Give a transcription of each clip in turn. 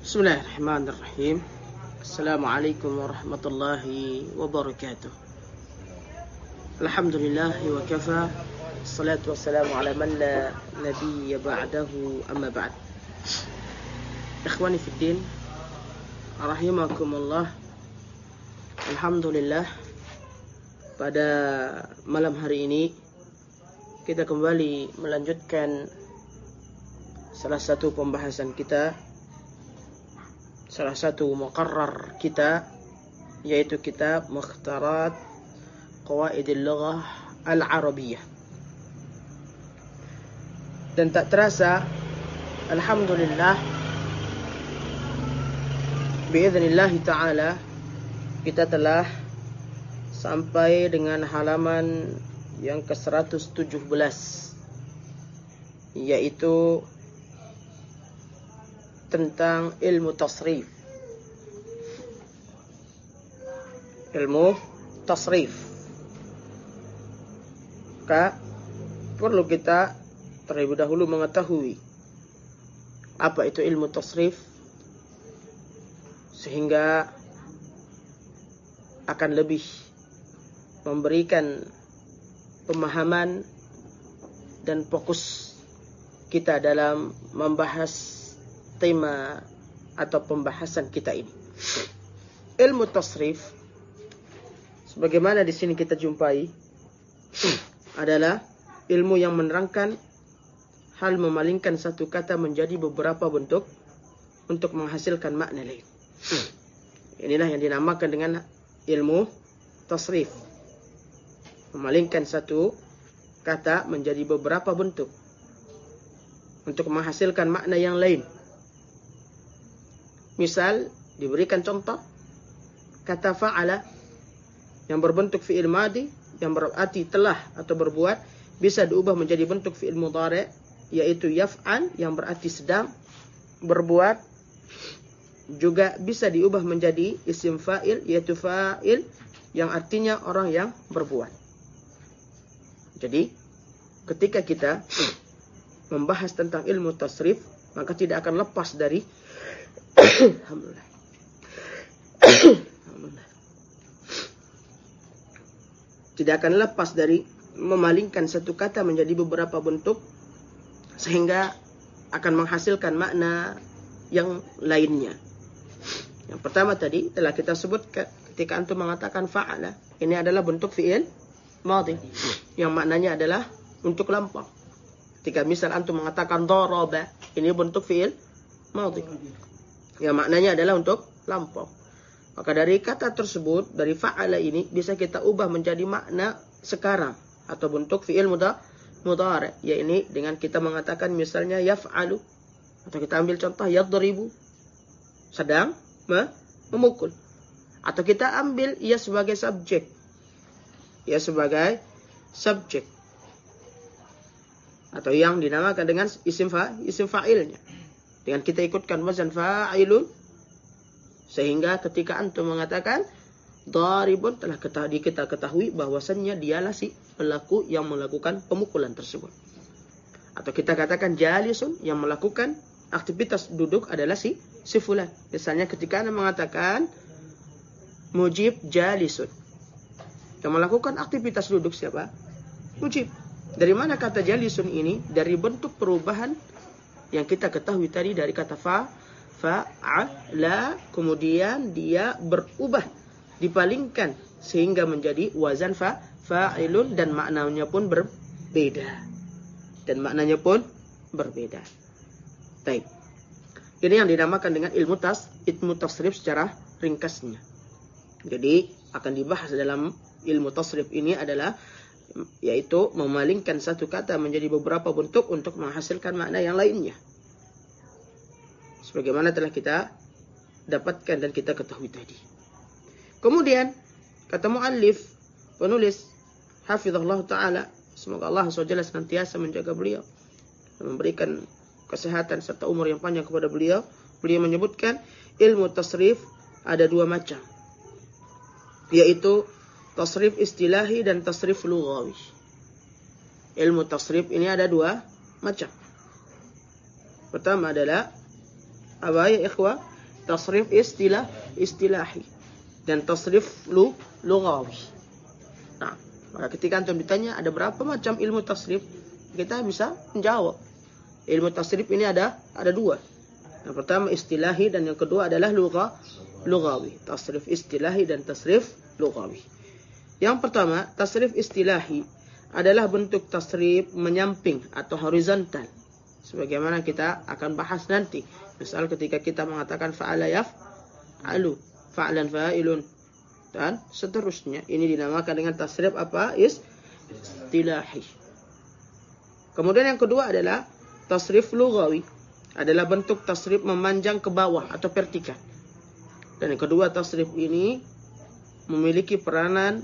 Bismillahirrahmanirrahim. Assalamualaikum warahmatullahi wabarakatuh. Alhamdulillah wa kafa. Assalatu wassalamu ala man la nabiyya ba'dahu, amma ba'd. Ikhwani fid din, rahimakumullah. Alhamdulillah, pada malam hari ini kita kembali melanjutkan salah satu pembahasan kita, salah satu muqarrar kita, yaitu kitab Mukhtarat Qawaidil Lughah Al-Arabiyyah. Dan tak terasa, alhamdulillah, biiznillah ta'ala, kita telah sampai dengan halaman yang ke-117, yaitu tentang ilmu tasrif. Ilmu tasrif. Maka perlu kita terlebih dahulu mengetahui apa itu ilmu tasrif, sehingga akan lebih memberikan pemahaman dan fokus kita dalam membahas tema atau pembahasan kita ini. Ilmu tasrif, sebagaimana di sini kita jumpai, adalah ilmu yang menerangkan hal memalingkan satu kata menjadi beberapa bentuk untuk menghasilkan makna lain. Inilah yang dinamakan dengan ilmu tasrif. Memalingkan satu kata menjadi beberapa bentuk untuk menghasilkan makna yang lain. Misal, diberikan contoh, kata fa'ala yang berbentuk fi'il madi, yang berarti telah atau berbuat, bisa diubah menjadi bentuk fi'il mudhari', yaitu yaf'al yang berarti sedang berbuat. Juga bisa diubah menjadi isim fa'il, yaitu fa'il yang artinya orang yang berbuat. Jadi, ketika kita membahas tentang ilmu tasrif, maka tidak akan lepas dari Alhamdulillah. Tidak akan lepas dari memalingkan satu kata menjadi beberapa bentuk, sehingga akan menghasilkan makna yang lainnya. Yang pertama tadi telah kita sebutkan ketika antum mengatakan fa'ala, ini adalah bentuk fi'il madhi yang maknanya adalah untuk lampau. Ketika misal antum mengatakan daraba, ini bentuk fi'il madhi yang maknanya adalah untuk lampau. Maka dari kata tersebut, dari fa'ala ini, bisa kita ubah menjadi makna sekarang atau bentuk fi'il mudhari', yaitu dengan kita mengatakan misalnya yaf'alu, atau kita ambil contoh yadribu, sedang memukul. Atau kita ambil ia sebagai subjek. Ia sebagai subjek. Atau yang dinamakan dengan isim fa'ilnya. Dengan kita ikutkan wazan fa'ilun, sehingga ketika antum mengatakan daribun, telah kita ketahui bahwasannya dialah si pelaku yang melakukan pemukulan tersebut. Atau kita katakan jalisun, yang melakukan aktivitas duduk adalah si fulan. Misalnya ketika anda mengatakan mujib jalisun, yang melakukan aktivitas duduk siapa? Mujib. Dari mana kata jalisun ini? Dari bentuk perubahan yang kita ketahui tadi dari kata fa'ala, kemudian dia berubah, dipalingkan sehingga menjadi wazan fa'ilun, dan maknanya pun berbeda. Baik. Ini yang dinamakan dengan ilmu tasrif secara ringkasnya. Jadi akan dibahas dalam ilmu tasrif ini adalah yaitu memalingkan satu kata menjadi beberapa bentuk untuk menghasilkan makna yang lainnya. Sebagaimana telah kita dapatkan dan kita ketahui tadi. Kemudian kata muallif, penulis, hafizahullah ta'ala, semoga Allah SWT senantiasa menjaga beliau dan memberikan kesehatan serta umur yang panjang kepada beliau. Beliau menyebutkan ilmu tasrif ada dua macam, yaitu tasrif istilahi dan tasrif lughawi. Ilmu tasrif ini ada dua macam. Pertama adalah apa ya ikhwah? tasrif istilahi dan tasrif lughawi. Nah, maka ketika antum ditanya ada berapa macam ilmu tasrif, kita bisa menjawab. Ilmu tasrif ini ada dua. Yang pertama istilahi dan yang kedua adalah lughawi. Tasrif istilahi dan tasrif lughawi. Yang pertama, tasrif istilahi adalah bentuk tasrif menyamping atau horizontal. Sebagaimana kita akan bahas nanti. Misal ketika kita mengatakan fa'ala yaf'alu, fa'lan fa'ilun, dan seterusnya. Ini dinamakan dengan tasrif apa? Istilahi. Kemudian yang kedua adalah tasrif lughawi. Adalah bentuk tasrif memanjang ke bawah atau vertikal. Dan yang kedua tasrif ini memiliki peranan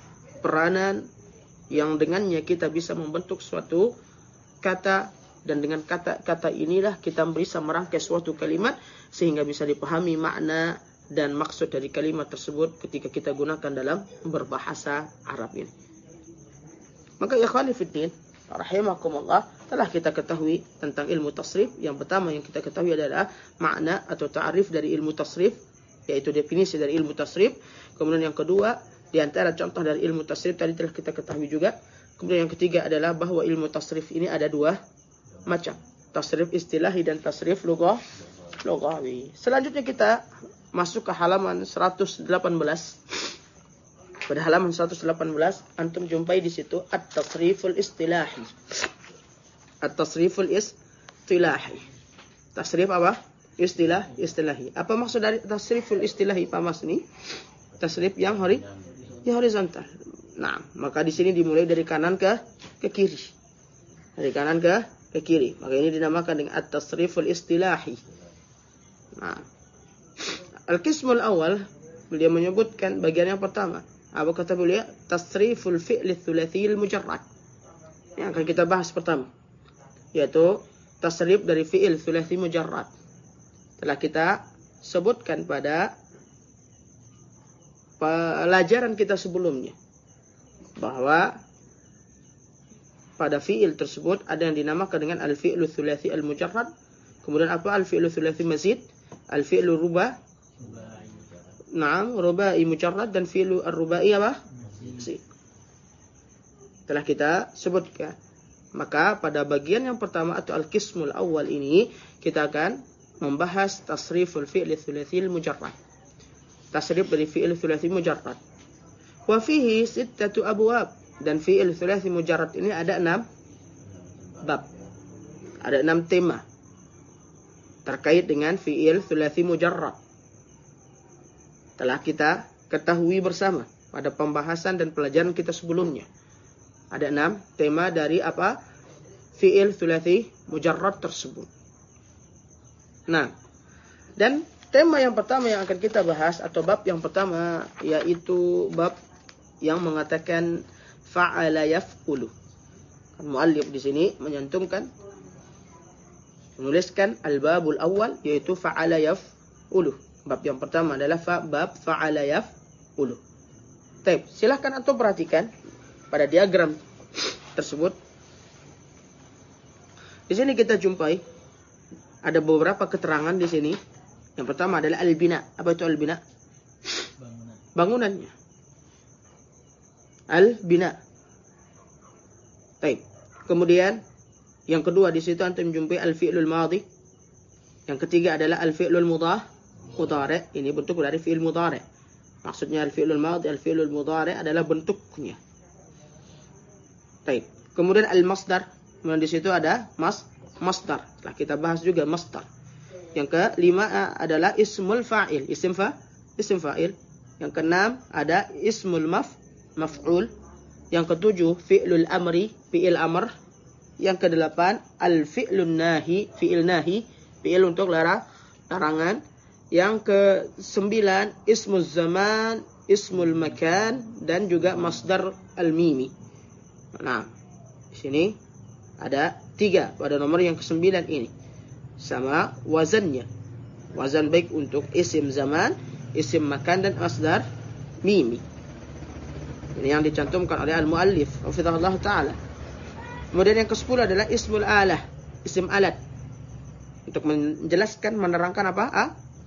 yang dengannya kita bisa membentuk suatu kata, dan dengan kata-kata inilah kita bisa merangkai suatu kalimat sehingga bisa dipahami makna dan maksud dari kalimat tersebut ketika kita gunakan dalam berbahasa Arab ini. Maka ikhwani fiddin rahimakumullah, telah kita ketahui tentang ilmu tasrif. Yang pertama yang kita ketahui adalah makna atau ta'rif dari ilmu tasrif, yaitu definisi dari ilmu tasrif. Kemudian yang kedua, di antara contoh dari ilmu tasrif tadi telah kita ketahui juga. Kemudian yang ketiga adalah bahwa ilmu tasrif ini ada dua macam, tasrif istilahi dan tasrif lughawi. Selanjutnya kita masuk ke halaman 118. Pada halaman 118 antum jumpai di situ at-tasriful istilahi. At-tasriful istilahi. Tasrif apa? Istilahi. Apa maksud dari tasriful istilahi Pak Mas ini? Tasrif yang horizontal. Nah, maka di sini dimulai dari kanan ke kiri. Dari kanan ke kiri. Maka ini dinamakan dengan at-tasriful istilahi. Nah, al-qismul awal beliau menyebutkan bagian yang pertama. Apa kata beliau? Tasriful fi'li tsulatsiyil mujarrad. Yang akan kita bahas pertama, yaitu tasrif dari fi'il tsulatsi mujarrad. Telah kita sebutkan pada pelajaran kita sebelumnya bahwa pada fi'il tersebut ada yang dinamakan dengan al-fi'lu tsulatsi al-mujarrad. Kemudian apa? Al-fi'lu tsulatsi mazid, al-fi'lu rubai mujarrad, dan fi'lu ar-rubai apa? Mazid. Telah kita sebutkan. Maka pada bagian yang pertama atau al-qismul awal ini kita akan membahas tasriful fi'li tsulatsi al-mujarrad. Tasrif dari fi'il tsulatsi mujarrad. Wa fihi 6 abwab, dan fi'il tsulatsi mujarrad ini ada 6 bab. Ada 6 tema terkait dengan fi'il tsulatsi mujarrad. Telah kita ketahui bersama pada pembahasan dan pelajaran kita sebelumnya. Ada 6 tema dari apa? Fi'il tsulatsi mujarrad tersebut. Nah, dan tema yang pertama yang akan kita bahas atau bab yang pertama yaitu bab yang mengatakan fa'ala yaf'ulu. Muallif di sini menuliskan al-babul awal yaitu fa'ala yaf'ulu. Bab yang pertama adalah bab fa'ala yaf'ulu. Baik, silahkan antum perhatikan pada diagram tersebut. Di sini kita jumpai ada beberapa keterangan di sini. Yang pertama adalah al-bina. Apa itu al-bina? Bangunannya. Al-bina. Baik. Kemudian yang kedua di situ antum jumpai al-fi'lul madhi. Yang ketiga adalah al-fi'lul mudhari'. Ini bentuk dari fi'il mudhari'. Maksudnya al-fi'lul madhi, al-fi'lul mudhari' adalah bentuknya. Baik. Kemudian al-masdar. Kemudian di situ ada masdar. Setelah kita bahas juga masdar. Yang kelima adalah ismul fa'il, isim fa'il. Yang keenam ada ismul maf'ul. Yang ketujuh fi'lul amri, fi'il amr. Yang kedelapan al-fi'lun nahi, fi'il nahi, fi'il untuk larangan. Yang kesembilan ismul zaman, ismul makan, dan juga masdar al-mimi. Nah, di sini ada 3 pada nomor yang ke-9 ini. Sama wazannya. Wazan baik untuk isim zaman, isim makan, dan masdar mimi. Ini yang dicantumkan oleh al-muallif hafizahullah ta'ala. Kemudian yang ke-10 adalah ismul alah, isim alat. Untuk menjelaskan, menerangkan apa?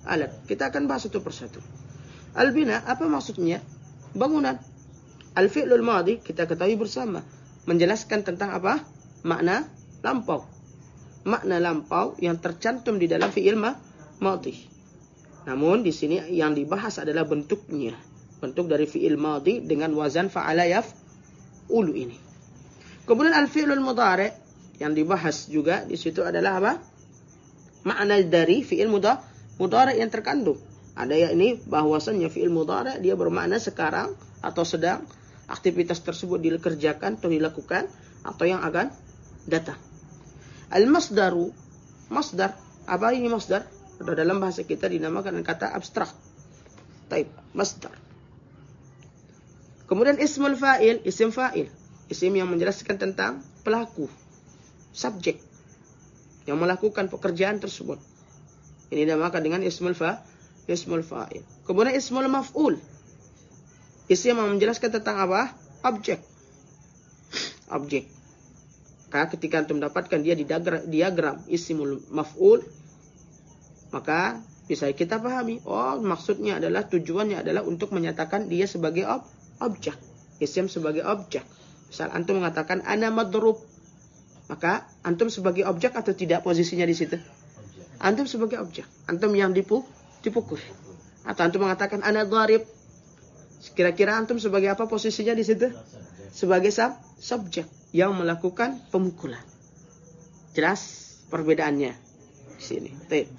alat. Kita akan bahas satu persatu. Al-bina, apa maksudnya? Bangunan. Al-fi'lul madhi, kita ketahui bersama, menjelaskan tentang apa? Makna lampau. Makna lampau yang tercantum di dalam fi'il madhi. Namun di sini yang dibahas adalah bentuknya. Bentuk dari fi'il madhi dengan wazan fa'ala yaf'ulu ini. Kemudian al-fi'lul mudhari' yang dibahas juga di situ adalah apa? Makna dari fi'il mudhari' yang terkandung. Ada yakni bahwasannya fi'il mudhari' dia bermakna sekarang atau sedang, aktivitas tersebut dikerjakan atau dilakukan, atau yang akan datang. Al-masdaru, masdar. Apa ini masdar? Dalam bahasa kita dinamakan dengan kata abstrak. Taib, masdar. Kemudian ismul fa'il, isim fa'il. Isim yang menjelaskan tentang pelaku, subjek yang melakukan pekerjaan tersebut. Ini dinamakan dengan ismul fa'il. Kemudian ismul maf'ul. Isim yang menjelaskan tentang apa? Objek. Objek. Maka ketika antum dapatkan dia di diagram ismul maf'ul, maka bisa kita pahami, oh maksudnya adalah, tujuannya adalah untuk menyatakan dia sebagai objek. Isim sebagai objek. Misal antum mengatakan ana madrub, maka antum sebagai objek atau tidak posisinya di situ? Antum sebagai objek. Antum yang dipukul. Atau antum mengatakan ana dharib, kira-kira antum sebagai apa posisinya di situ? Sebagai subjek yang melakukan pemukulan. Jelas perbedaannya di sini.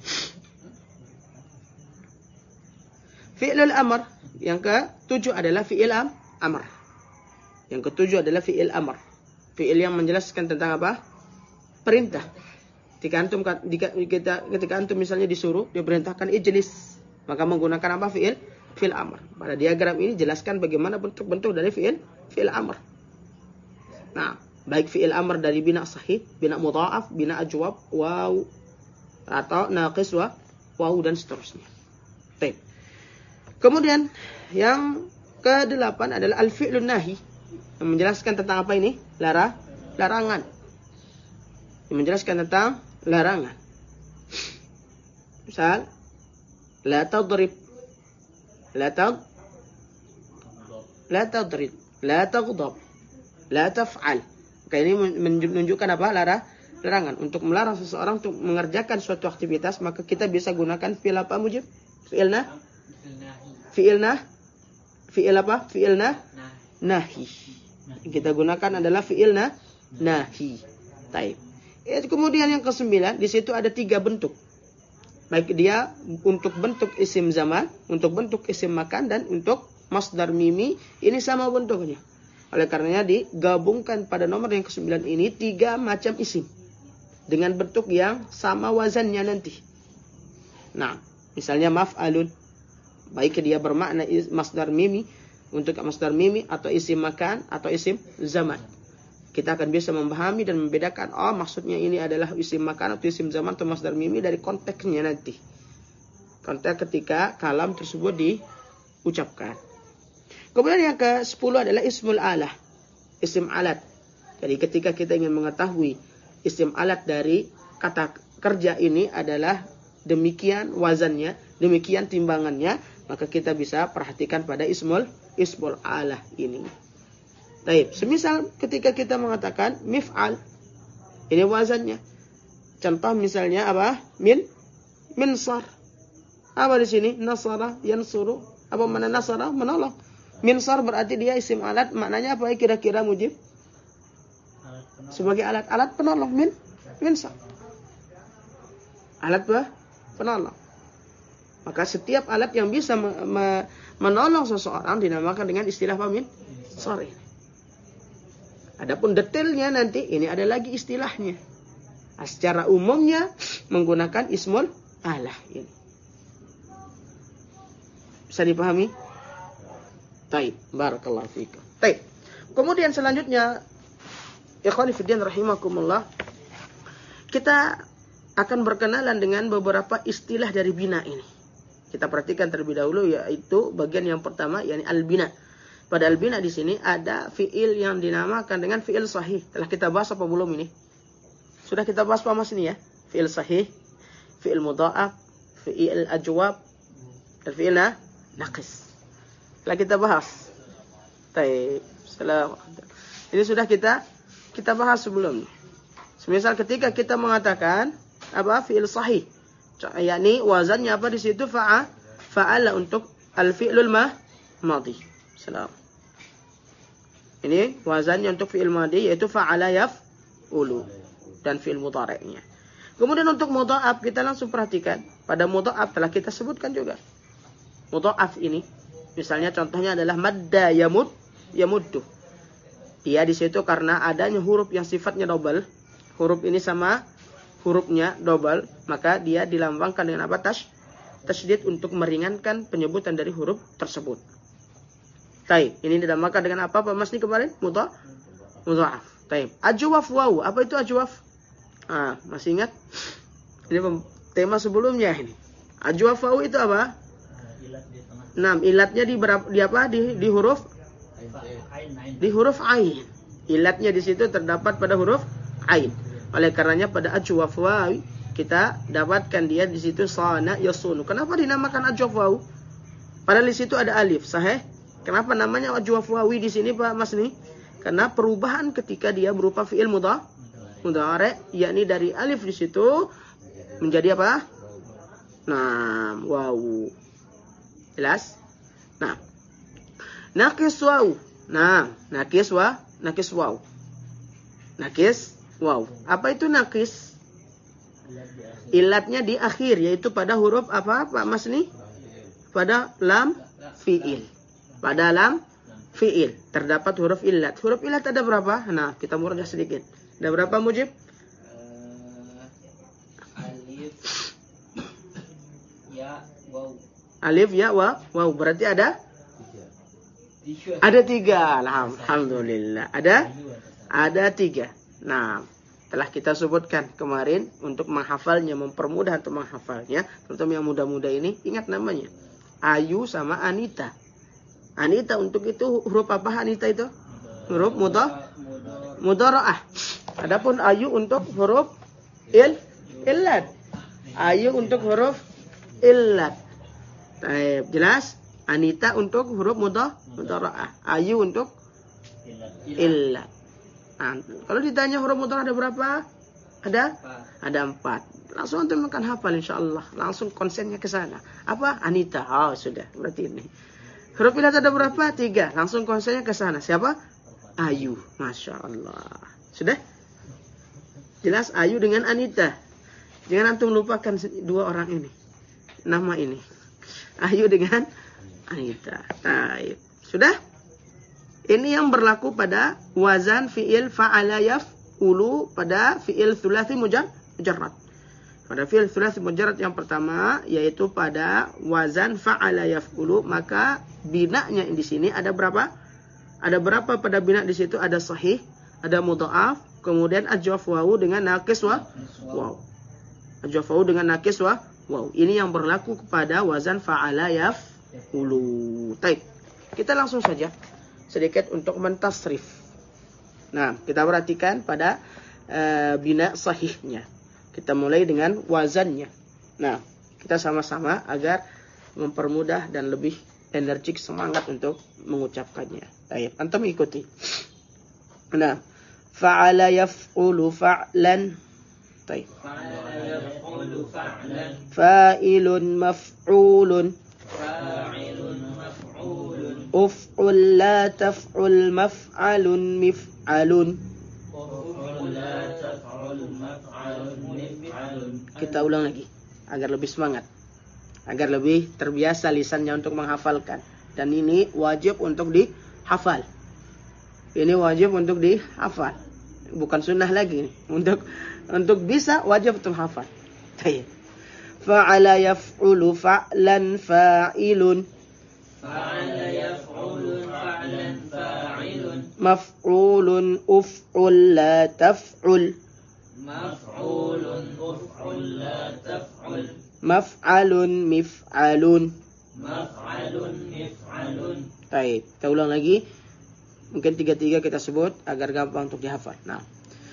Fi'lul amr yang ke-7 adalah fi'il amr. Yang ke-7 adalah fi'il amr. Fi'il yang menjelaskan tentang apa? Perintah. Ketika antum misalnya disuruh, diperintahkan ijlis, maka menggunakan apa? Fi'il amr. Pada diagram ini jelaskan bagaimana bentuk-bentuk dari fi'il amr. Nah, baik fi'il amr dari bina sahih, bina mudha'af, bina ajwab, waw, atau naqis waw dan seterusnya. Baik. Kemudian yang ke-8 adalah al-fi'lun nahi, yang menjelaskan tentang apa ini? Larangan. Yang menjelaskan tentang larangan. Misal, la tadrib, la tadrib, la taghdab, la taf'al. Maka ini menunjukkan apa? Larangan. Untuk melarang seseorang untuk mengerjakan suatu aktivitas, maka kita bisa gunakan fi'il apa mujib? Fi'il apa? Fi'il nahi. Kita gunakan adalah fi'il nahi. Taib. Kemudian yang ke-9, di situ ada 3 bentuk. Baik dia untuk bentuk isim zaman, untuk bentuk isim makan, dan untuk masdar mimi, ini sama bentuknya. Oleh karenanya digabungkan pada nomor yang ke-9 ini 3 macam isim dengan bentuk yang sama wazannya nanti. Nah, misalnya maf'alun, baik dia bermakna masdar mimi, untuk masdar mimi atau isim makan atau isim zaman. Kita akan bisa memahami dan membedakan, oh maksudnya ini adalah isim makan atau isim zaman atau masdar mimi dari konteksnya nanti. Konteks ketika kalam tersebut diucapkan. Kemudian yang ke-10 adalah ismul alah, isim alat. Jadi ketika kita ingin mengetahui isim alat dari kata kerja ini adalah demikian wazannya, demikian timbangannya, maka kita bisa perhatikan pada ismul alah ini. Baik, semisal ketika kita mengatakan mif'al, ini wazannya. Contoh misalnya apa? Minsar. Apa di sini? Nasara, yansuru. Apa mana nasara? Menolong. Minsar berarti dia isim alat, maknanya apa kira-kira mujib? Sebagai alat penolong. Minsar. Alat penolong. Maka setiap alat yang bisa menolong seseorang dinamakan dengan istilah apa? Minsar. Adapun detailnya nanti ini ada lagi istilahnya. Secara umumnya menggunakan ismul alah ini. Bisa dipahami? Taib, barakallahu fikum. Taib. Kemudian selanjutnya, ikhwani fiddin rahimakumullah, kita akan berkenalan dengan beberapa istilah dari bina ini. Kita perhatikan terlebih dahulu, yaitu bagian yang pertama, yakni al-bina. Pada al-bina di sini ada fiil yang dinamakan dengan fiil sahih. Telah kita bahas apa belum ini? Sudah kita bahas Pak Mas ini ya. Fiil sahih, fiil mudha'af, fi'il ajwab dan fi'il naqis. Telah kita bahas. Baik. Ini sudah kita bahas sebelumnya. Semisal ketika kita mengatakan apa fi'il sahih, yakni wazannya apa di situ fa'ala untuk al-fi'lul madhi. Salam. Ini wazannya untuk fi'il madhi yaitu fa'ala yaf'ulu dan fi'il mudhari'nya. Kemudian untuk mudha'af kita langsung perhatikan. Pada mudha'af telah kita sebutkan juga. Mudha'af ini misalnya contohnya adalah madda yamuddu. Dia di situ karena adanya huruf yang sifatnya double. Huruf ini sama hurufnya double, maka dia dilambangkan dengan apa? Tasydid untuk meringankan penyebutan dari huruf tersebut. Taib. Ini dinamakan dengan apa Pak Mas ini kemarin? Mudha'af. Taib. Ajwaf waw. Apa itu ajwaf? Masih ingat? Ini tema sebelumnya ini. Ajwaf waw itu apa? Ilatnya di huruf ain. Ilatnya di situ terdapat pada huruf ain. Oleh karenanya pada ajwaf waw kita dapatkan dia di situ sana yasunu. Kenapa dinamakan ajwaf waw? Padahal di situ ada alif, sahih? Kenapa namanya ajwaf wawi di sini Pak Mas nih? Karena perubahan ketika dia berupa fi'il mudhari, yakni dari alif di situ menjadi apa? Wawu. Jelas? Naqis waw. Naqis waw. Naqis waw. Apa itu naqis? Ilatnya di akhir, yaitu pada huruf apa Pak Mas nih? Pada lam fi'il. Pada lam fi'il terdapat huruf illat. Huruf illat ada berapa? Kita murajah sedikit. Ada berapa Mujib? Alif, ya, waw. Alif, ya, waw. Berarti ada? Ada 3. Alhamdulillah. Ada 3. Telah kita sebutkan kemarin untuk menghafalnya, mempermudah untuk menghafalnya, terutama yang muda-muda ini, ingat namanya. Ayu sama Anita. Anita untuk itu huruf apa Anita itu? Huruf mudhara'ah. Adapun Ayu untuk huruf illat. Ayu untuk huruf illat. Jelas? Anita untuk huruf mudhara'ah. Ayu untuk illat. Kalau ditanya huruf mudhara'ah ada berapa? Ada 4. Langsung antum akan hafal insyaallah. Langsung konsennya ke sana. Apa? Anita. Sudah. Berarti ini. Huruf illat ada berapa? 3. Langsung konsennya ke sana. Siapa? Ayu. Masya Allah. Sudah? Jelas Ayu dengan Anita. Jangan antum lupakan 2 orang ini. Nama ini. Ayu dengan Anita. Taib. Sudah? Ini yang berlaku pada wazan fi'il fa'ala yaf'ulu pada fi'il thulathi mujarrad. Pada fi'il thulathi mujarrad yang pertama yaitu pada wazan fa'ala yaf'ulu, maka binanya di sini ada berapa? Ada berapa pada bina di situ? Ada sahih, ada mudha'af, kemudian ajwaf wawu dengan naqis waw. Ajwaf wawu dengan naqis waw. Ini yang berlaku kepada wazan fa'ala yaf'ulu. Baik. Kita langsung saja sedikit untuk mentasrif. Kita perhatikan pada bina sahihnya. Kita mulai dengan wazannya. Kita sama-sama agar mempermudah dan lebih energik, semangat untuk mengucapkannya. Baik, antum ikuti. Fa'ala yaf'ulu fa'lan. Baik. Fa'ala yaf'ulu fa'lan. Fa'ilun maf'ulun. Fa'ilun maf'ulun. Uf'ul la taf'ul maf'alun mif'alun. Uf'ul la taf'ul maf'alun mif'alun. Kita ulang lagi agar lebih semangat, agar lebih terbiasa lisannya untuk menghafalkan. Dan ini wajib untuk dihafal. Ini wajib untuk dihafal. Bukan sunnah lagi nih. Untuk bisa wajib untuk hafal. Fa'ala yaf'ulu fa'lan fa'ilun. Fa'ala yaf'ulu fa'lan fa'ilun. Maf'ulun uf'ul la taf'ul. Maf'ulun uf'ul la taf'ul. Maf'alun mif'alun. Maf'alun mif'alun. Baik, kita ulang lagi. Mungkin 3-3 kita sebut agar gampang untuk dihafal.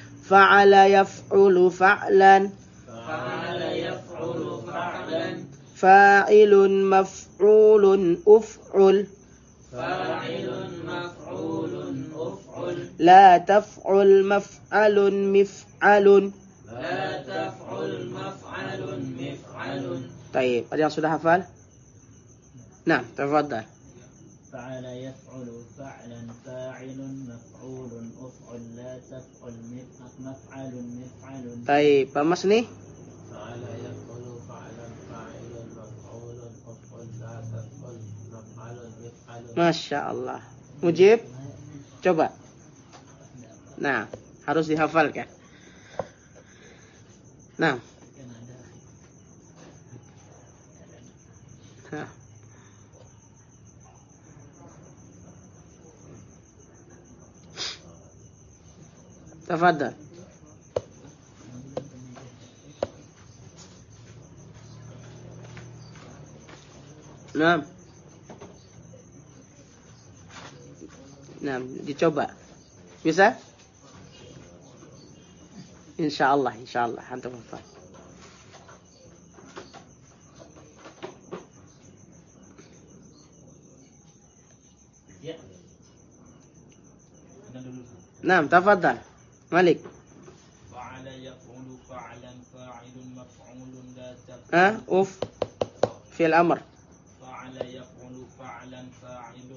Fa'ala yaf'ulu fa'lan. Fa'ala yaf'ulu fa'lan. fa'ilun maf'ulun uf'ul fa'ilun maf'ulun uf'ul la taf'ul maf'alun mif'alun. la taf'ul maf'alun mif'alun. Baik, ada yang sudah hafal? Nah, tafadhal. فعل يفعل فعلا فاعل مفعول أفعل لا تفعل مفعل مفعل. Baik, Pak Mas nih? فعل يفعل فعلا فاعل مفعول أفعل لا تفعل مفعل مفعل. Masya Allah. Mujib? Coba. Nah, harus dihafalkan. Nah. Hah. Tafadhal. Nah. Nah, dicoba. Bisa? Insyaallah, insyaallah antum hafal. Ya. Nah, tafadhal. Malik. فعل يفعل فعلا فاعل مفعول لا تفعل. Uf. Fi'il amr. فعل يفعل فعلا فاعل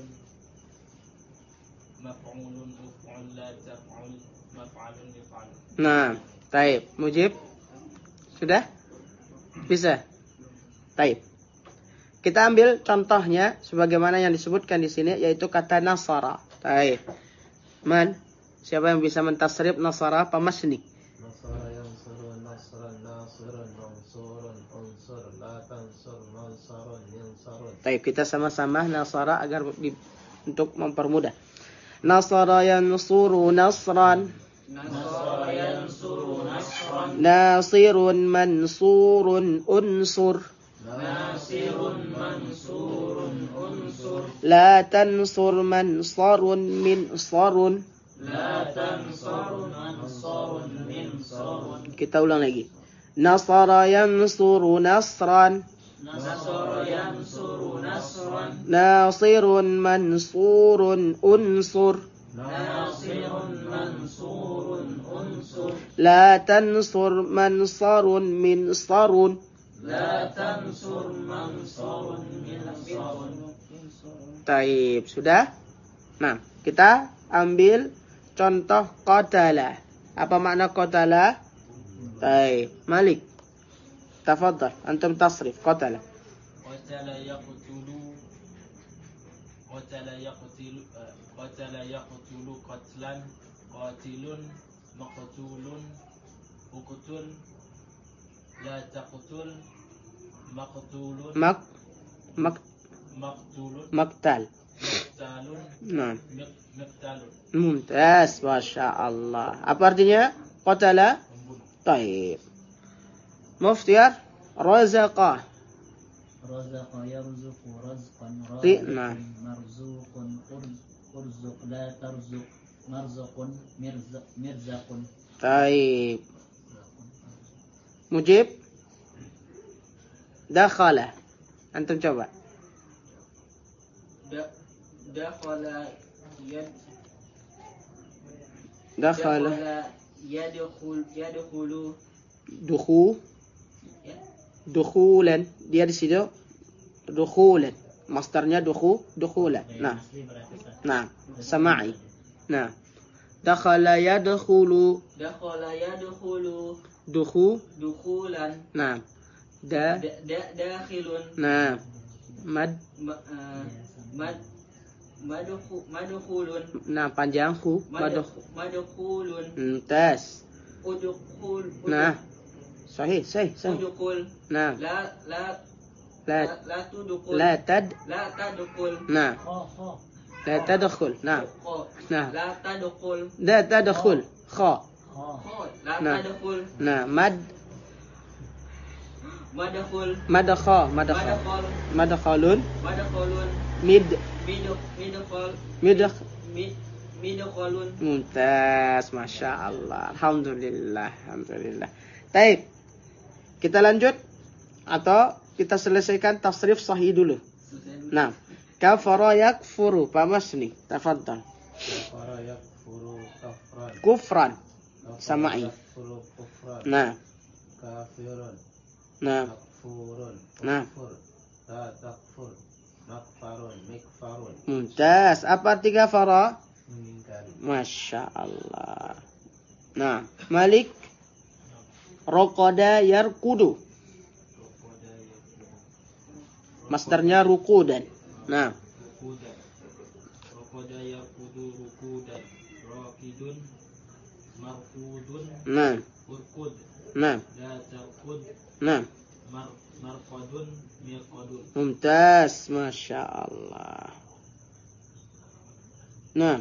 مفعول أفعل لا تفعل مفعل مفعل. Nah, taib. Mujib? Sudah? Bisa? Taib. Kita ambil contohnya sebagaimana yang disebutkan di sini yaitu kata nasara. Taib. Man? Siapa yang bisa mentasrif nasara? Pak Mas nih. نصر ينصر نصرا ناصرا منصور انصر لا تنصر منصر ينصر. Taib, kita sama-sama nasara agar untuk mempermudah. Nasara yansuru nasran. Nasara yansuru nasran. Nasirun mansurun unsur. Nasirun mansurun unsur. La tansur mansarun minsarun. La tansarun mansarun minsarun. Kita ulang lagi. Nasara yansuru nasran. Nasara yansuru nasran. Nasirun mansurun unsur. Nasirun mansurun unsur. La tansur mansarun minsarun. La tansur mansarun minsarun. Taib, sudah? Nah, kita ambil contoh qatala. Apa makna qatala? Taib, Malik. Tafadhal, antum tasrif qatala. قتل يقتل قتل يقتل قتل يقتل قتلا قاتل مقتول اقتل لا تقتل مقتول Mak مقتول maktal. مقتال Nah, مقتال mumtaz, masya Allah. Apa artinya qatala? membunuh. Taib. Muftiar razaqa. رزق يرزق رزقا نعم. مرزوق ارزق لا ترزق مرزق مرزق Taib. Mujib. Dakhala. Antum coba. Dakhala Dakhala. yadkhulu. Dukhulan. Dia di situ dukhulan. Masdarnya dukhulan. Nah. Nah, sama'i. Nah. Dakhala yadkhulu. Dakhala yadkhulu. Dukhulan. Nah. Dakhilun. Nah. Madkhulun. Nah, panjang hu. Madkhulun. Tes. Udkhul. Nah. Sahih. Udkhul. Nah. La tudkhul. La tadkhul. Nah. La tadkhul. Nah. Nah. La tadkhul. La tadkhul. Kha. La Nah. tadkhul. Nah, Madkhul. madkha. Madkhul. Madkhalun. Madkhulun. Midkhulun. Mumtaz, masya Allah. Alhamdulillah. Taib. Kita lanjut atau kita selesaikan tasrif sahih dulu. Nah, kafara yakfuru pamasni. Tafadhal. Kafara yakfuru kafran. Kufran. Kafara Sama'i. yakfuru kufran. Nah, Kafirun. nah, Makfurun. Nah. Kufur. La takfur. Makfarun. Mikfarun. mumtaz. Apa arti kafara? Mengingkari. Masya Allah. Nah, Malik. Rokoda yarkudu. Masternya rukudan. Nah, Rukudan. Rokoda yakudu rukudan. Rokidun. Markudun. nah, Urkud. nah, La tarkud. nah. Markodun. Mirkodun. Mumtaz. Masya Allah. Nah.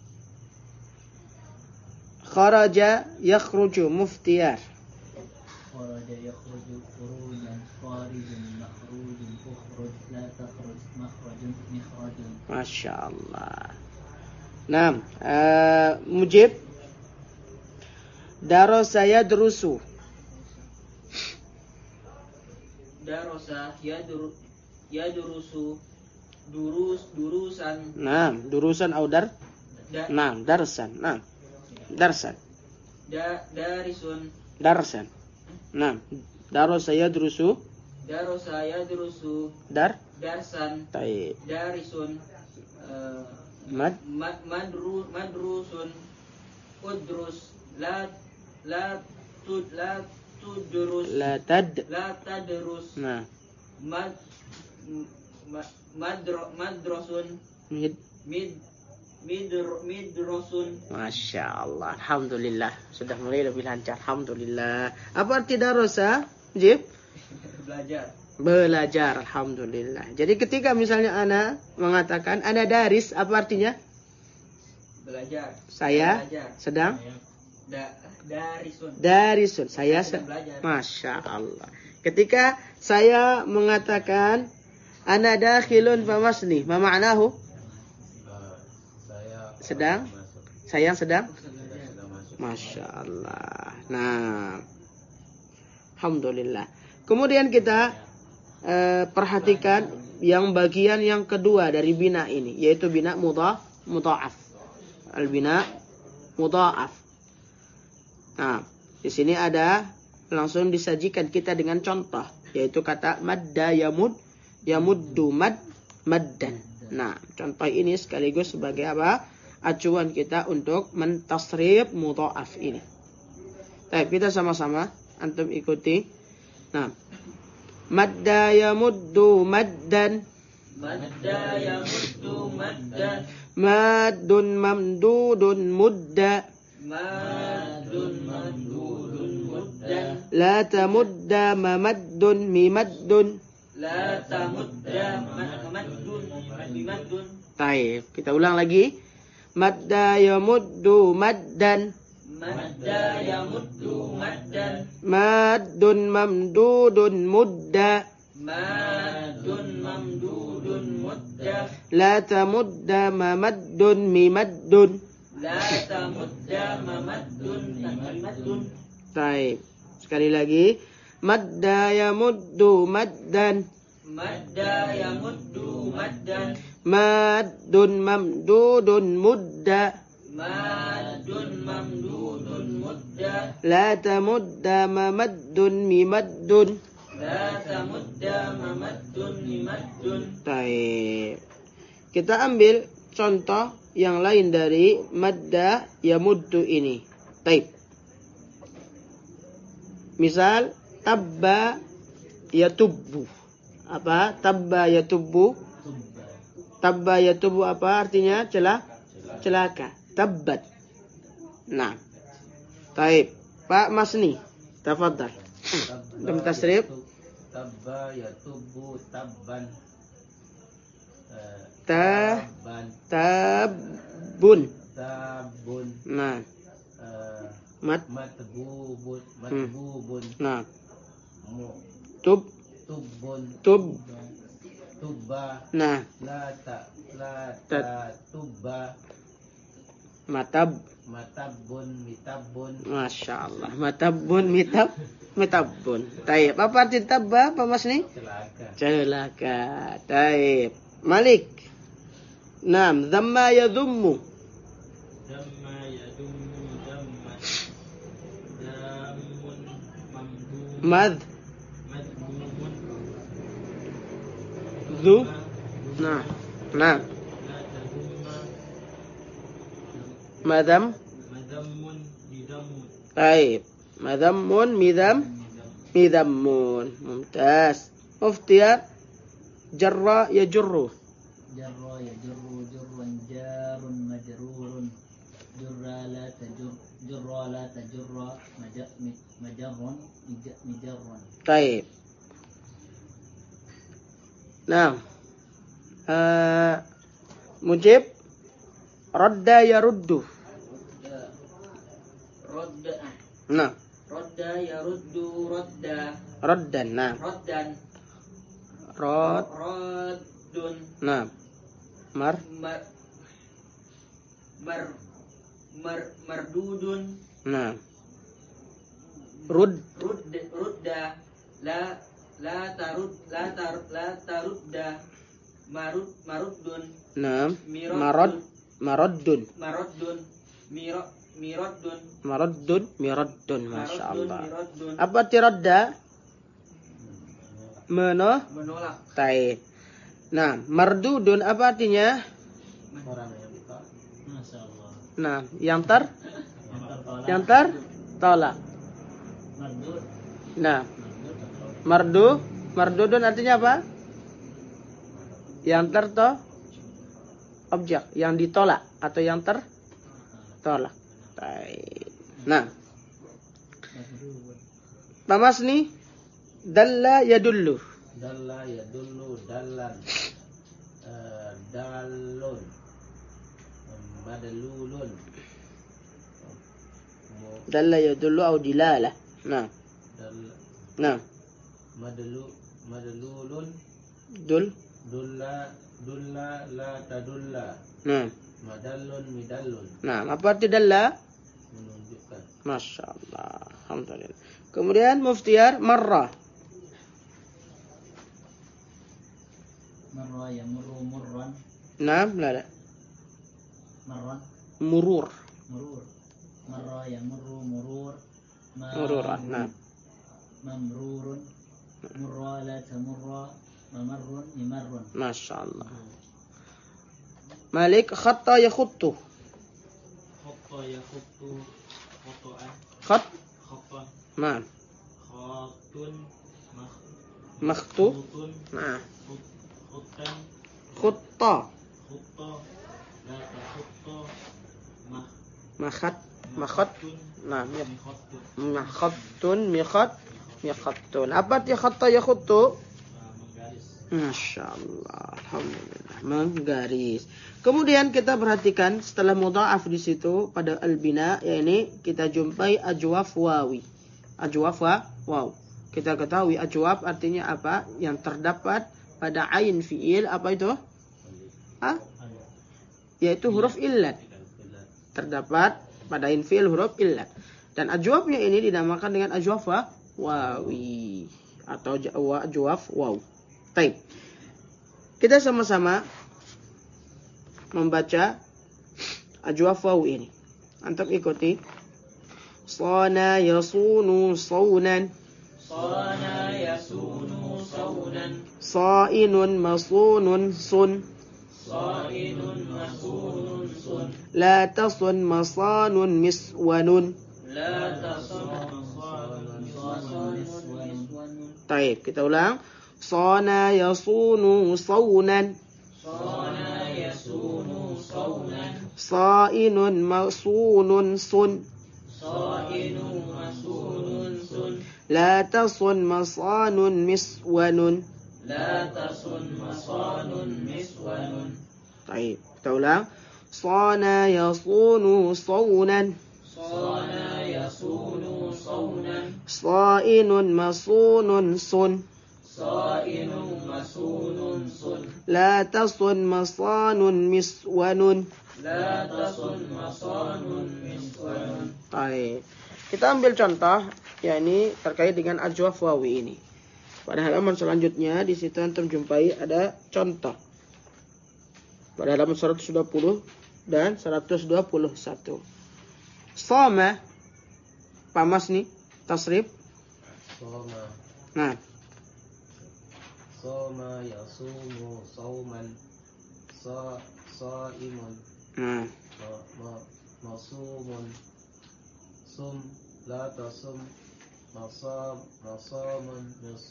Kharaja yakhruju muftiyar. خرج يخرج خروجا خارج مخروج اخرج لا تخرج مخرج مخرج Masya Allah. Nah, Mujib. Darasa yadrusu. Darosa yadrusu durusan Nah, durusan audar. da, Nah, darsan. Nah, darsan. darisun Darsan. Nah, darasa yadrusu. darosa yadrusu darsan Taib. darisun Mad. madrusun udrus la tudrus La tad. la tadrus Nah, mad madrasun mid. midrosun. Masya Allah. Alhamdulillah. Sudah mulai lebih lancar. Alhamdulillah. Apa arti darasa? Mujib? Belajar. Belajar. Alhamdulillah. Jadi ketika misalnya ana mengatakan ana daris, apa artinya? Belajar. Saya Belajar. sedang Darisun. darisun. Saya sedang belajar. Masya Allah. Ketika saya mengatakan ana dakhilun famasni, ma ma'nahu? Saya Sedang? masuk. Saya sedang? Sedang masuk. Masya Allah. Nah, alhamdulillah. Kemudian kita perhatikan yang bagian yang kedua dari bina ini, yaitu bina mudha'af. Al-bina mudha'af. Nah, di sini ada langsung disajikan kita dengan contoh, yaitu kata madda yamuddu maddan. Nah, contoh ini sekaligus sebagai apa? Acuan kita untuk mentasrif mudha'af ini. Baik, kita sama-sama antum ikuti. Nah, madda yamuddu maddan. Madda yamuddu maddan. Maddun mamdudun mudda. Madun mamdudun muddan. La tamudda mamaddun mimaddun. La tamudda maddun bimaddun. Baik, kita ulang lagi. Madda yamuddu maddan. Madda yamuddu maddan. Maddun mamdudun mudda. Madun mamdudun mudda. La tamudda mamaddun mimaddun. La tamudda mamaddun bimaddun. Baik, sekali lagi. Madda yamuddu maddan. Madda yamuddu maddan. Maddun mamdudun mudda. Madun mamdudun mudda. La tamudda mamaddun mimaddun. La tamudda mamaddun mimaddun. Baik. Kita ambil contoh yang lain dari madda yamuddu ini. Baik. Misal tabba yatubbu. Apa? Tabba yatubbu. Tabba yatubu apa artinya? Celaka. Tabbat. Nah. Taib. Pak Masni. Tafadhal. Dalam tasrif. Tabba yatubu tabban. Tabun. Tabun. Nah. Matbubun. Nah. Tub. Tubba. Nah. La ta tubba. Matab. Matabun, mitabun. Masya Allah. Matabun, mitabun. Taib. Apa arti tabba, Pak Masni? Celaka. Celaka. Taib. Malik. Naam. Dhamma yadhummu. Damma yadummu damman. Damun mamdum. Madh. Madmumun. Dhu. Nah. Nah. La tadumma. Madam. Madammun bidammun. Taib. Madammun, midammun. Mumtaz. Muftiyar. Jarra yajurru. جر يجر جرا جار مجرور جر لا تجر جر لا تجر مجر Taib. Nah. Mujib. Radda yaruddu. Rodda. Nah. Rodda yaruddu rodda. Raddan. Nah. Roddan. Rod. Roddun. Nah. Mar. Mardudun. Nah. Rud. Rudda. La tarudda. Maruddun. Nah. Miroddun. Maroddun. Maroddun. Miroddun. Masya Allah. Miroddun. Apa tiradda? Menolak. Taib. Nah, mardudun apa artinya? Orang yang ditolak. Masya Allah. Nah, yang Yang tertolak. tertolak. Mardud. Nah, Mardud. mardudun artinya apa? Yang objek, yang ditolak atau yang tertolak. Taib. Nah, Pak Masni, dalla yadullu. Dalla yadullu dallan. Dalun. Madalulun. Dalla yadullu au dilalah. Nah, Dalla. nah, Madalulun. dul. Dulla la tadulla. Nah, Madallun midallun. nah, apa arti dalla? Menunjukkan. Masya Allah. Alhamdulillah. Kemudian muftiyar marrah. Marra yamurru murran. Nah, lada. Marran. Murur. Murur. Marra yamurru murur. Mururan. Nah, Mamrurun. Murra la tamurra. Mamarrun mimarrun. Masya Allah. Malik khatta yakhuttu. Khotta yakhuttu. Khotoan. Khat. Khotta. Nah, Khotun. makhtu. Khutun. Nah, Khutan. khutta. Khutta. La takhutta. Makhat. Makhat. Nah, Mikhattun. mikhattun. Apa arti khatta yakhuttu? Menggaris. Masya Allah. Alhamdulillah. Menggaris. Kemudian kita perhatikan setelah mudha'af di situ pada al-bina, yakni kita jumpai ajwaf wawi. Ajwaf waw. Kita ketahui ajwaf artinya apa? Yang terdapat pada ain fi'il apa itu? Yaitu huruf illat. Terdapat pada ain fi'il huruf illat. Dan ajwafnya ini dinamakan dengan ajwaf wawi atau ajwaf waw. Baik. Kita sama-sama membaca ajwaf waw ini. Antum ikuti. Sana yasunu saunan. Sana yasunu saunan. Sa'inun masunun sun. Sa'inun masunun sun. La tasun masanun miswanun. La tasun masanun miswanun. Taib, kita ulang. Sana yasunu saunan. Sana yasunu saunan. Sa'inun masunun sun. Sa'inun masunun sun. La tasun masanun miswanun. La tasun masanun miswanun. Taib, kita ulang. Sana yasunu saunan. Sana yasunu saunan. Sa'inun masunun sun. Sa'inun masunun sun. La tasun masanun miswanun. La tasun masanun miswanun. Baik. Kita ambil contoh, yakni terkait dengan ajwaf wawi ini. Pada halaman selanjutnya di situ antum jumpai ada contoh. Pada halaman 120 dan 121. Soma, pamas nih, tasrif. Soma. Nah, Soma yasumu sauman. Saimun. nah, Masumun. Sum la tasum. Masamun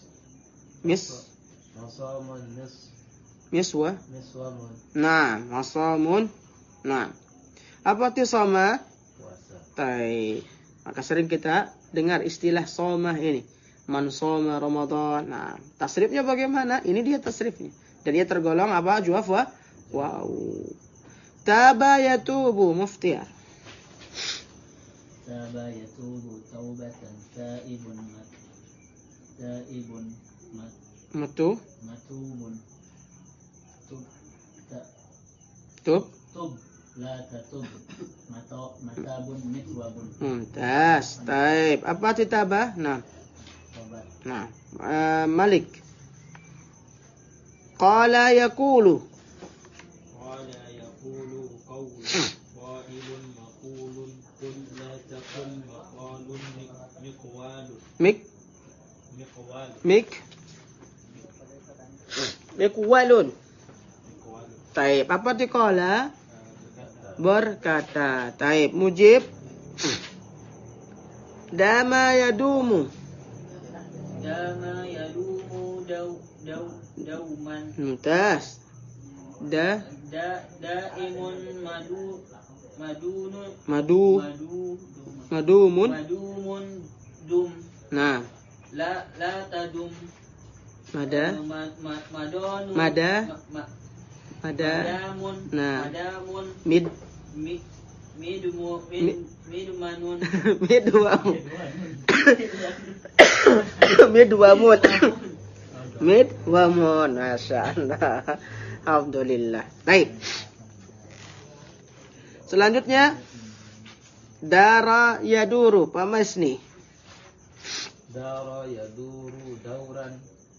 masamun miswa. miswamun Nah, masamun. Nah, apa itu soma? puasa. Tai. Maka sering kita dengar istilah soma ini. Man soma Ramadan. Nah, tasrifnya bagaimana? Ini dia tasrifnya. Dan dia tergolong apa? Ajwaf wa wow. Taba yatubu muftiar. Taba yatubu taubatan taibun Matu. matubun Tub. tub la tatub matabun mitwabun Mumtaz. Taib. Apa titabah? Nah. tobat. Nah, Malik. Qala yaqulu. Qala yaqulu qawlun qailun maqulun qul la taqul maqalun miqwalun Mik. miqwalun Mikwalun. miqwalun. Taib. Apa ti qala? Berkata. Taib. Mujib. Dama yadumu. Dama yadumu dauman. Mumtaz. Daimun madunun Madu. Madumun. madumun dum. Nah. La tadum. Mada. Madonu. Mada. Mada. Madamun. Nah. Madamun. Mid. Midmanun. Midwamun. Midwamun. Midwamun. Masya Allah. Alhamdulillah. Baik. Selanjutnya dara yaduru pamasni. Dara yaduru dauran.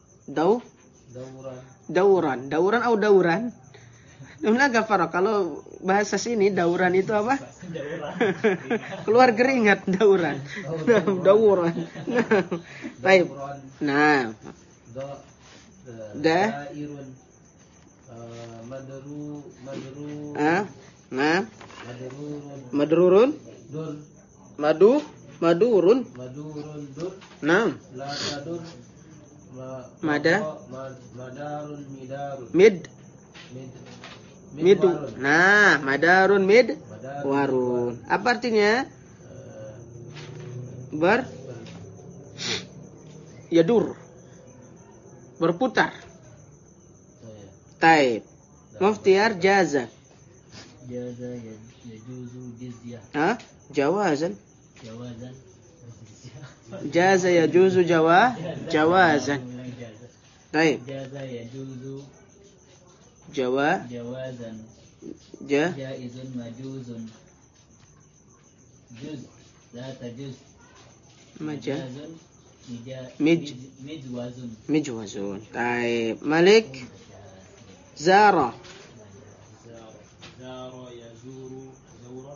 Dauran atau dauran? Namanya gafara. Kalau bahasa sini dauran itu apa? Keluar keringat dauran. Dauran. Baik. Nah. Dairun. Nah. Madrurun. Madurun. Dur. Madurun. Madurun dur. Nah. La tadur. Madarun midarun. Midu. Warun. Nah, madarun mid Madarun warun. Apa artinya? Yadur. Berputar. Taib. Muftiar jaza. Jaza yajuzu jizyah Hah? Jawazan. jawazan Jaza yajuzu jawazan. Taib. jaza yajuzu Jawazan. jaizun majuzun juz la tajuz majazun mijwazun Mijwazun. Taib. Malik. Zara. Zara yazuru zawra.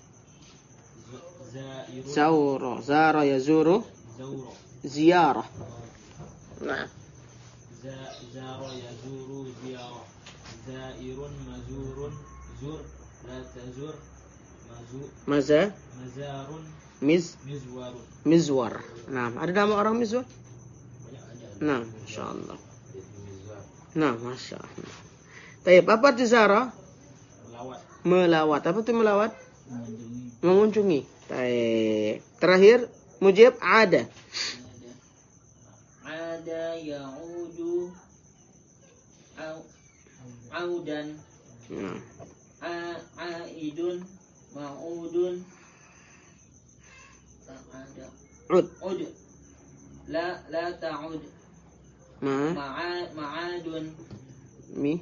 Zairun Zawra. Zara yazuru. zawra. Ziyarah. Nah. Zara yazuru ziyarah. Zairun mazurun zur. La tazur Maza. mazarun mizwarun. Mizwar. Nah, ada nama orang Mizwar? Nah, insyaallah. Nah, masya Allah. Taib, apa arti Zara? Melawat. Apa itu melawat? Mengunjungi. Taib. Terakhir, mujib ada. Ada yaudu audan. Nah. Aidun maudun. Tak ada. Ud. Ud. La ta'ud. ma'adun Mi.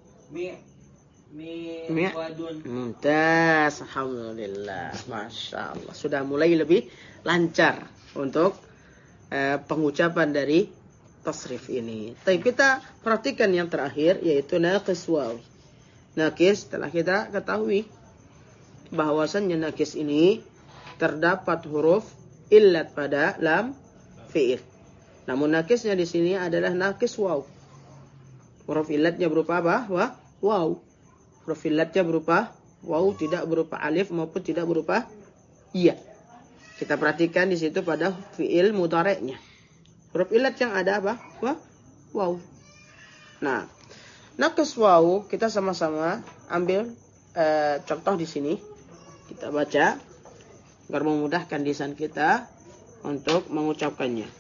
mi'wadun. Mumtaz, alhamdulillah, masya Allah. Sudah mulai lebih lancar untuk pengucapan dari tasrif ini. Tapi kita perhatikan yang terakhir, yaitu naqis waw. Naqis telah kita ketahui bahwasannya naqis ini terdapat huruf illat pada lam fi'il. Namun naqisnya di sini adalah naqis waw. Huruf illatnya berupa apa? Waw. Huruf illatnya berupa waw, tidak berupa alif maupun tidak berupa iya. Kita perhatikan di situ pada fi'il mudhari'nya. Huruf illat yang ada apa? Waw. Nah, naqis waw kita sama-sama ambil contoh di sini. Kita baca agar memudahkan lisan kita untuk mengucapkannya.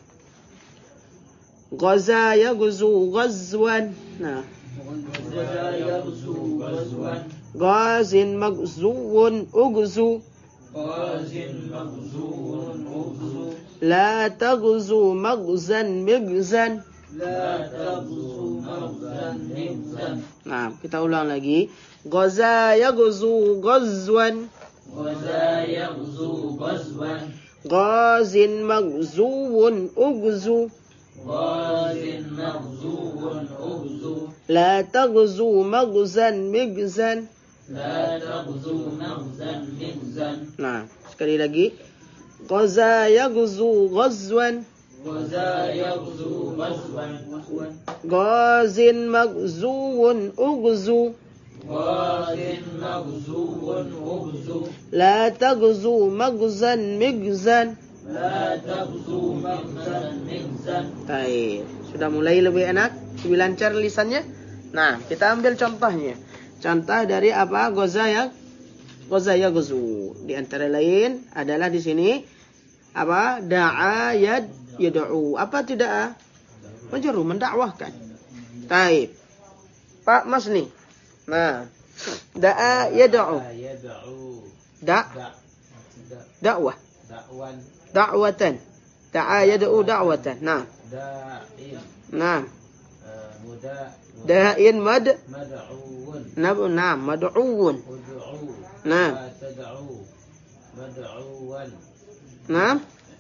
Ghaza yaghzu ghazwan. Nah, Ghazin maghzuun ughzu. La taghzu maghzan migzan. Nah, kita ulang lagi. Ghaza yaghzu ghazwan. Ghazin maghzuun ughzu. La taghzu maghzan migzan. Nah, sekali lagi. Ghaza yaghzu ghazwan. Ghazin maghzuun ughzu. La taghzu maghzan migzan. Baik, sudah mulai lebih enak, lebih lancar lisannya. Nah, kita ambil contohnya. Contoh dari apa? Ghaza yaghzu. Di antara lain adalah di sini apa? Da'a yad'u. Apa itu da'a? Menyeru, mendakwahkan. Baik. Pak Masni. Nah, da'a yad'u. Dakwah. Da'watan. Da'a yad'u da'watan. Nah. Nah. Da'in mad'uun. Nah. Nah.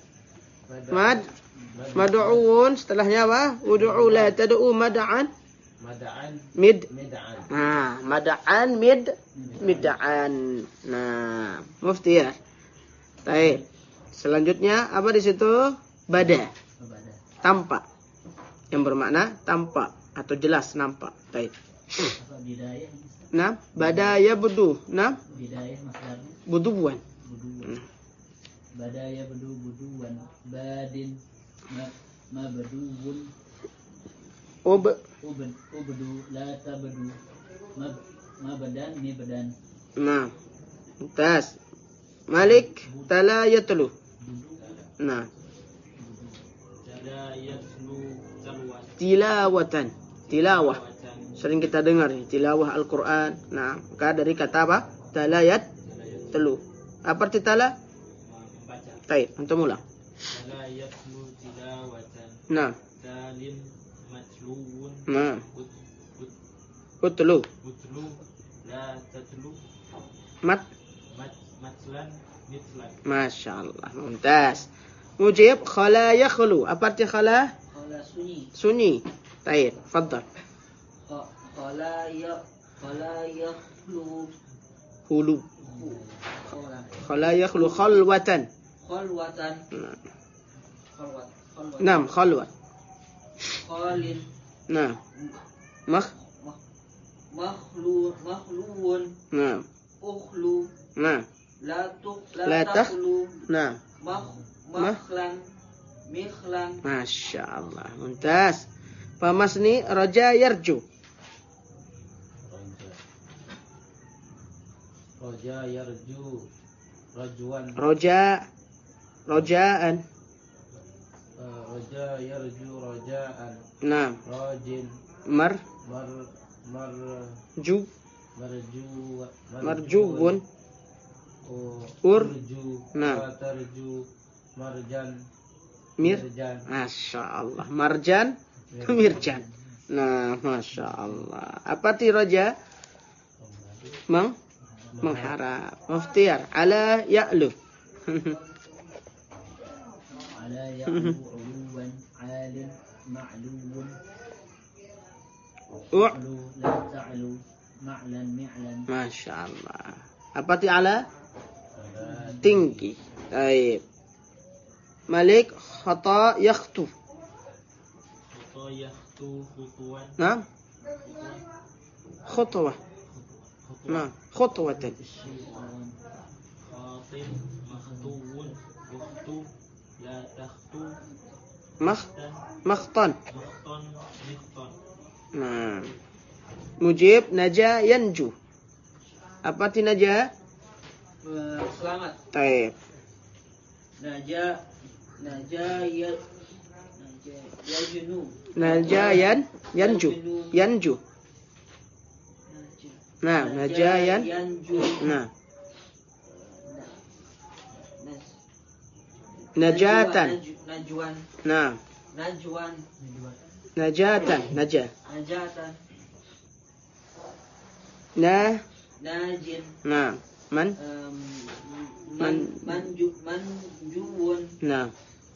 Mad'uun setelahnya apa? Ud'u la tad'u mad'an. Nah, mad'an mid'an. Nah, mufti ya. Baik. Selanjutnya apa di situ? Bada. Tampak. Yang bermakna tampak atau jelas nampak. Baik. Nah, bada yabdu. Nah, buduwan. Bada yabdu buduwan. Badin mabduun. Ubdu la tabdu. Mabadan mibadan. Nah, tas. Malik tala yatlu. Nah, tilawatan. Tilawah. Sering kita dengar tilawah Al-Quran. Nah, maka dari kata apa? Tala yatlu. Apa arti tala? Baik, untuk ulang. Nah. Nah. Utlu. Masya Allah, mumtaz. Mujib, khala yakhlu. Apa arti khala? Sunyi. Baik, faddal. Khala yakhlu. Hulu. Khala yakhlu khalwatan. Naam, khalwat. Khalin. Nah. Makhluun. Nah. Ukhlu. Nah. La takhlu. Nah. Mikhlan. Masya Allah, mumtaz. Pak Masni, raja yarju. Roja yarju. Rajuan. Rojaan. Roja yarju rojaan. Nah. Rojin. Marjuun. Urju. Nah. Tarju. Marjan. Masya Allah. Marjan. Mirjan. Nah, masya Allah. Apa ti roja? Mengharap. Muftiar. Ala ya'lu. على يعلو علوا عال معلو علو لا تعلو معلا معلا. Masya Allah. Apa ti ala? Tinggi. Baik. Malik khata yakhtu. خطا يخطو خطوا Nah. Khutwah. Nah, khutwatan. الشيطان خاطب مخطو أخت لا تخطو Makhtan. مخطن مخطن. Nah. Mujib naja yanju. Apa ti naja? Selamat. Baik. Yajnu. Naja yanju. Yanju. Nah, naja Yanju. Nah. Najatan. Najwan. Nah. Najwan. Najatan. Naja. Najatan. Nah. Najin. Nah. Man. Manjuun. Nah.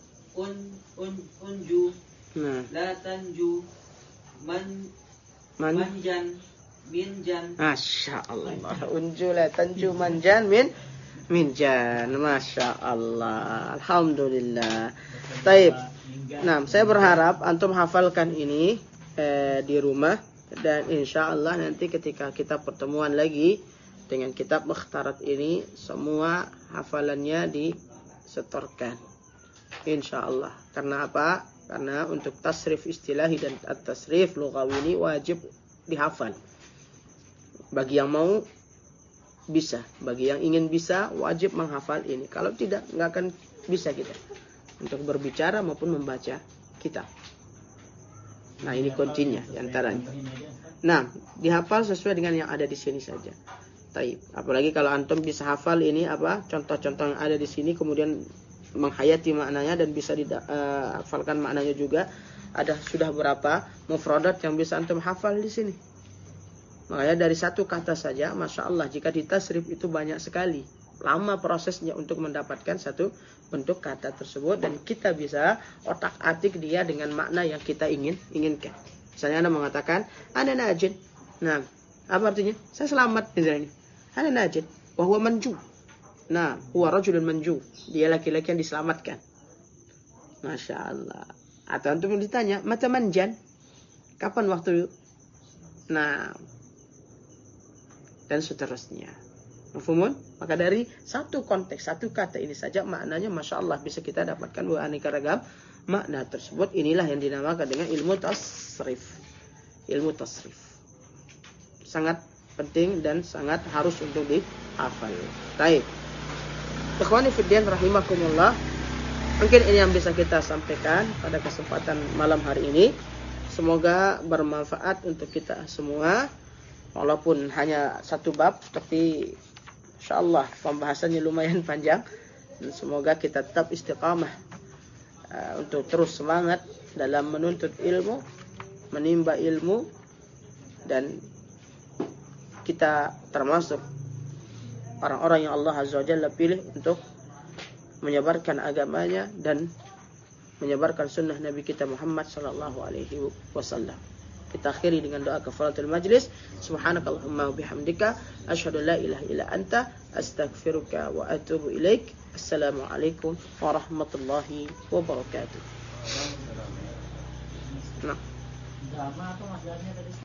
Unju. Nah. La tanju. Manjan. Minjan. Masya Allah. Unjula tanju manjan minjan. Masya Allah. Alhamdulillah. Taib. Nah, saya berharap antum hafalkan ini di rumah, dan insya Allah nanti ketika kita pertemuan lagi dengan kitab Mukhtarat ini, semua hafalannya disetorkan. Insya Allah. Karena apa? Karena untuk tasrif istilahi dan tasrif lughawi ini wajib dihafal. Bagi yang mau bisa, bagi yang ingin bisa wajib menghafal ini. Kalau tidak, nggak akan bisa kita untuk berbicara maupun membaca kitab. Nah, ini kuncinya antaranya. Nah, dihafal sesuai dengan yang ada di sini saja. Taib. Apalagi kalau antum bisa hafal ini apa contoh-contoh yang ada di sini, kemudian menghayati maknanya dan bisa dihafalkan maknanya juga. Ada sudah berapa mufradat yang bisa antum hafal di sini. Makanya dari satu kata saja, masya Allah, jika ditasrif itu banyak sekali. Lama prosesnya untuk mendapatkan satu bentuk kata tersebut, dan kita bisa otak-atik dia dengan makna yang kita inginkan. Misalnya Anda mengatakan, Ana najin. Nah, apa artinya? Saya selamat misalnya. Ana najin. Wahwa manju. Nah, huwa rajulun manju. Dia laki-laki yang diselamatkan. Masya Allah. Atau antum ditanya, mata manjan? Kapan waktu? Nah, dan seterusnya. Mafhumun? Maka dari satu konteks, satu kata ini saja maknanya masya Allah bisa kita dapatkan beraneka ragam makna tersebut. Inilah yang dinamakan dengan ilmu tasrif. Ilmu tasrif sangat penting dan sangat harus untuk dihafal. Baik. Ikhwani fiddin rahimakumullah. Mungkin ini yang bisa kita sampaikan pada kesempatan malam hari ini. Semoga bermanfaat untuk kita semua. Walaupun hanya satu bab, tapi insyaallah pembahasannya lumayan panjang. Dan semoga kita tetap istiqamah untuk terus semangat dalam menuntut ilmu, menimba ilmu, dan kita termasuk orang-orang yang Allah Azza wa Jalla pilih untuk menyebarkan agamanya dan menyebarkan sunnah Nabi kita Muhammad sallallahu alaihi wasallam. Kita akhiri dengan doa kafaratul majlis. Subhanakallahumma wa bihamdika asyhadu an la ilaha illa anta astaghfiruka wa atubu ilaik. Assalamualaikum warahmatullahi wabarakatuh. Nah, Drama atau masalahnya tadi?